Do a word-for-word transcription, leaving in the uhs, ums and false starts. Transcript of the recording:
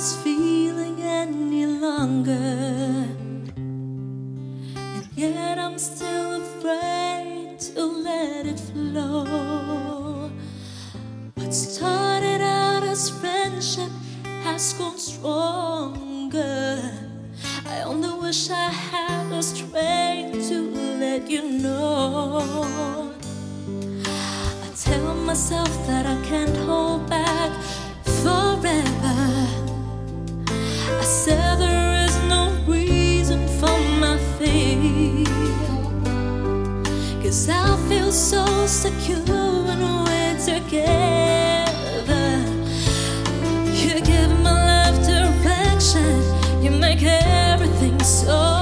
this feeling any longer, and yet I'm still afraid to let it flow. What started out as friendship has grown stronger. I only wish I had the strength to let you know. I tell myself that I can't hold back forever. I said there is no reason for my fear, 'cause I feel so secure when we're together. You give my life direction, you make everything so